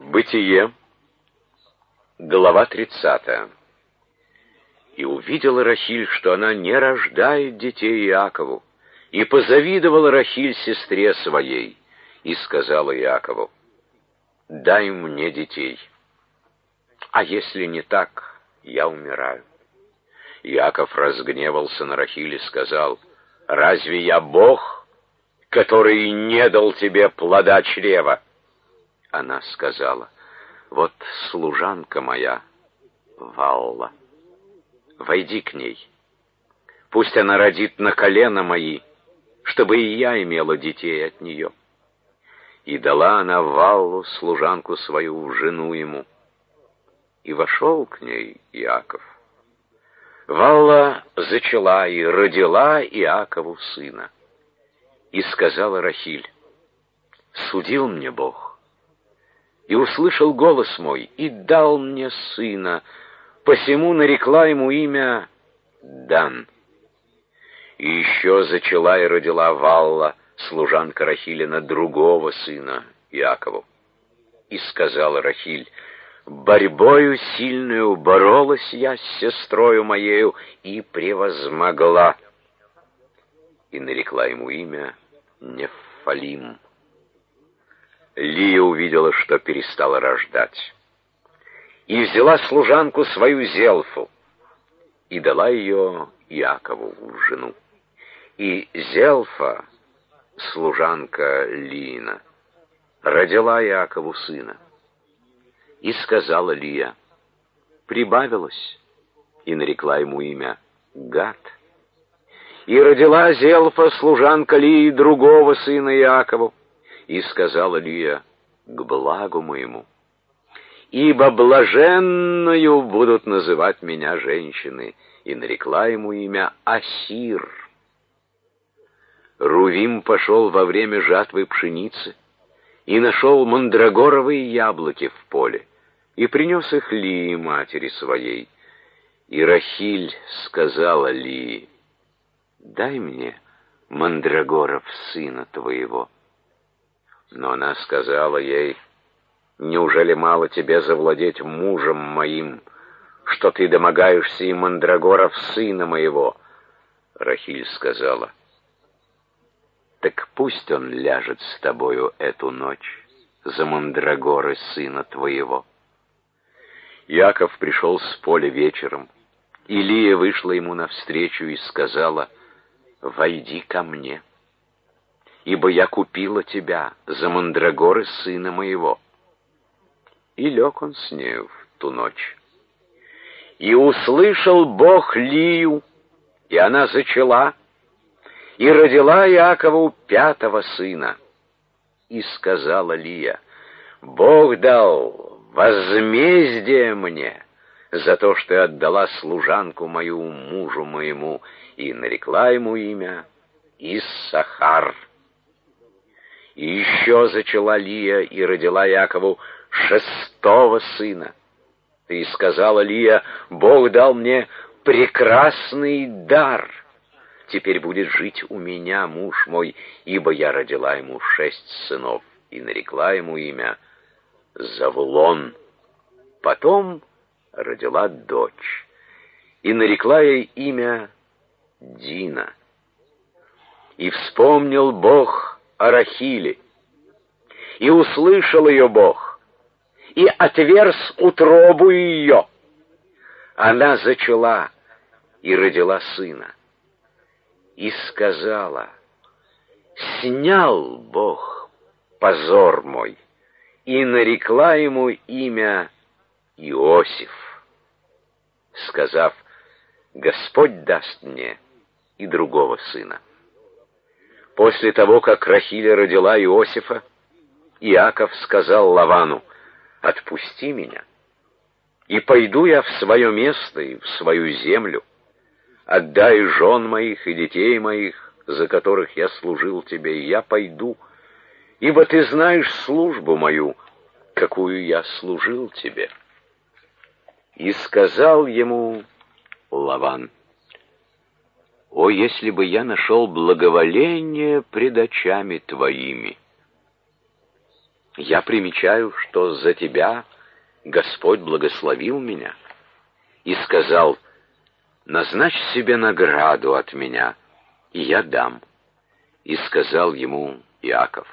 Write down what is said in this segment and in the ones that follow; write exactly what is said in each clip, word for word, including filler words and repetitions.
Бытие, глава тридцатая. И увидела Рахиль, что она не рождает детей Иакову, и позавидовала Рахиль сестре своей, и сказала Иакову: «Дай мне детей, а если не так, я умираю». Иаков разгневался на Рахиль и сказал: «Разве я Бог, который не дал тебе плода чрева?» Она сказала: «Вот служанка моя, Валла, войди к ней, пусть она родит на колено мои, чтобы и я имела детей от нее». И дала она Валлу, служанку свою, в жену ему. И вошел к ней Иаков. Валла зачала и родила Иакову сына. И сказала Рахиль: «Судил мне Бог, и услышал голос мой, и дал мне сына, посему нарекла ему имя Дан». И еще зачала и родила Валла, служанка Рахилина, другого сына Иакову. И сказала Рахиль: «Борьбою сильную боролась я с сестрою моею и превозмогла». И нарекла ему имя Нефалим. Лия увидела, что перестала рождать, и взяла служанку свою Зелфу, и дала ее Иакову в жену. И Зелфа, служанка Лиина, родила Иакову сына. И сказала Лия: «Прибавилось», и нарекла ему имя Гад. И родила Зелфа, служанка Лии, другого сына Иакову. И сказала Лия: «К благу моему, ибо блаженною будут называть меня женщины». И нарекла ему имя Асир. Рувим пошел во время жатвы пшеницы и нашел мандрагоровые яблоки в поле, и принес их Лии, матери своей. И Рахиль сказала Лии: «Дай мне мандрагоров сына твоего». Но она сказала ей: «Неужели мало тебе завладеть мужем моим, что ты домогаешься и мандрагоров сына моего?» Рахиль сказала: «Так пусть он ляжет с тобою эту ночь за мандрагоры сына твоего». Иаков пришел с поля вечером, и Лия вышла ему навстречу и сказала: «Войди ко мне, ибо я купила тебя за мандрагоры сына моего». И лег он с нею в ту ночь. И услышал Бог Лию, и она зачала, и родила Иакову пятого сына. И сказала Лия: «Бог дал возмездие мне за то, что я отдала служанку мою мужу моему». И нарекла ему имя Иссахар. И еще зачала Лия и родила Иакову шестого сына. И сказала Лия: «Бог дал мне прекрасный дар. Теперь будет жить у меня муж мой, ибо я родила ему шесть сынов». И нарекла ему имя Завулон. Потом родила дочь, и нарекла ей имя Дина. И вспомнил Бог о Рахиле, и услышал ее Бог, и отверз утробу ее. Она зачала и родила сына. И сказала: «Снял Бог позор мой», и нарекла ему имя Иосиф, сказав: «Господь даст мне и другого сына». После того, как Рахиль родила Иосифа, Иаков сказал Лавану: «Отпусти меня, и пойду я в свое место и в свою землю. Отдай жен моих и детей моих, за которых я служил тебе, и я пойду, ибо ты знаешь службу мою, какую я служил тебе». И сказал ему Лаван: «О, если бы я нашел благоволение пред очами твоими! Я примечаю, что за тебя Господь благословил меня и сказал: назначь себе награду от меня, и я дам. И сказал ему Иаков: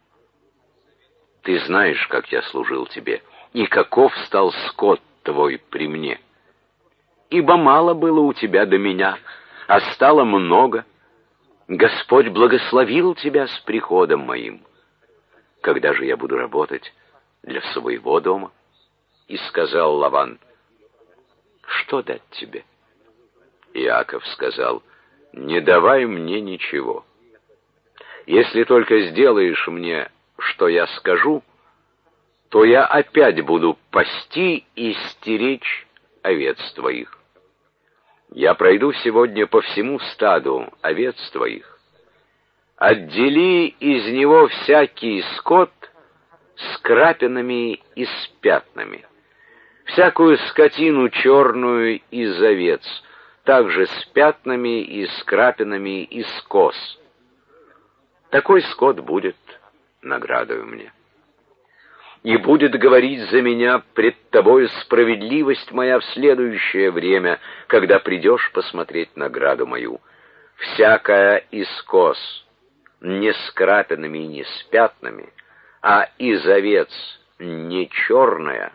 ты знаешь, как я служил тебе, и каков стал скот твой при мне. Ибо мало было у тебя до меня, а стало много. Господь благословил тебя с приходом моим. Когда же я буду работать для своего дома? И сказал Лаван: что дать тебе? Иаков сказал: не давай мне ничего. Если только сделаешь мне, что я скажу, то я опять буду пасти и стеречь овец твоих. Я пройду сегодня по всему стаду овец твоих. Отдели из него всякий скот с крапинами и с пятнами, всякую скотину черную из овец, также с пятнами и с крапинами и с коз. Такой скот будет наградою мне. И будет говорить за меня пред тобою справедливость моя в следующее время, когда придешь посмотреть награду мою. Всякая из коз, не с крапинами и не с пятнами, а из овец не черная,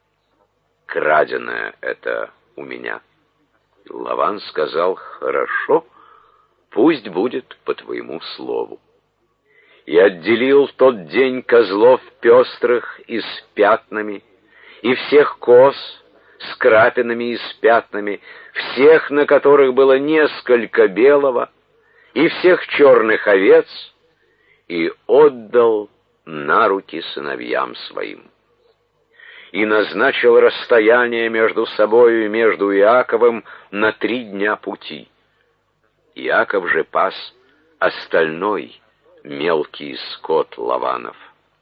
краденая это у меня. Лаван сказал: хорошо, пусть будет по твоему слову. И отделил тот день козлов пестрых и с пятнами, и всех коз с крапинами и с пятнами, всех, на которых было несколько белого, и всех черных овец, и отдал на руки сыновьям своим. И назначил расстояние между собою и между Иаковом на три дня пути. Иаков же пас остальной мелкий скот Лаванов.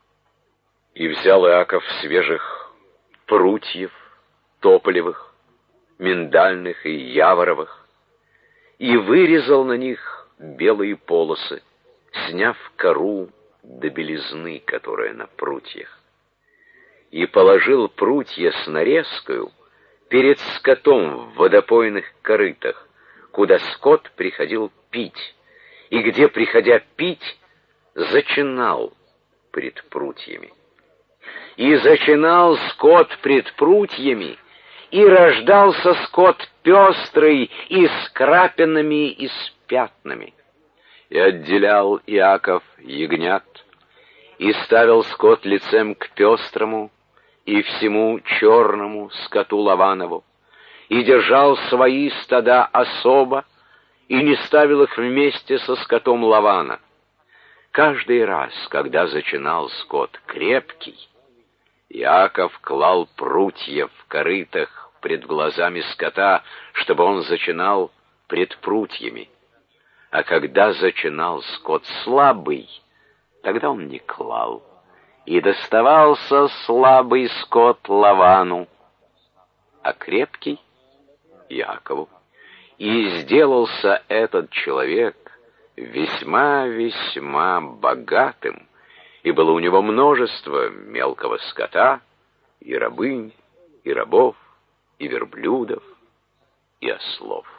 И взял Иаков свежих прутьев, тополевых, миндальных и яворовых, и вырезал на них белые полосы, сняв кору до белизны, которая на прутьях. И положил прутья с нарезкою перед скотом в водопойных корытах, куда скот приходил пить, и где, приходя пить, зачинал пред прутьями. И зачинал скот пред прутьями, и рождался скот пестрый и с крапинами и с пятнами. И отделял Иаков ягнят, и ставил скот лицем к пестрому и всему черному скоту Лаванову, и держал свои стада особо, и не ставил их вместе со скотом Лавана. Каждый раз, когда зачинал скот крепкий, Иаков клал прутья в корытах пред глазами скота, чтобы он зачинал пред прутьями. А когда зачинал скот слабый, тогда он не клал, и доставался слабый скот Лавану, а крепкий — Иакову. И сделался этот человек весьма-весьма богатым, и было у него множество мелкого скота, и рабынь, и рабов, и верблюдов, и ослов.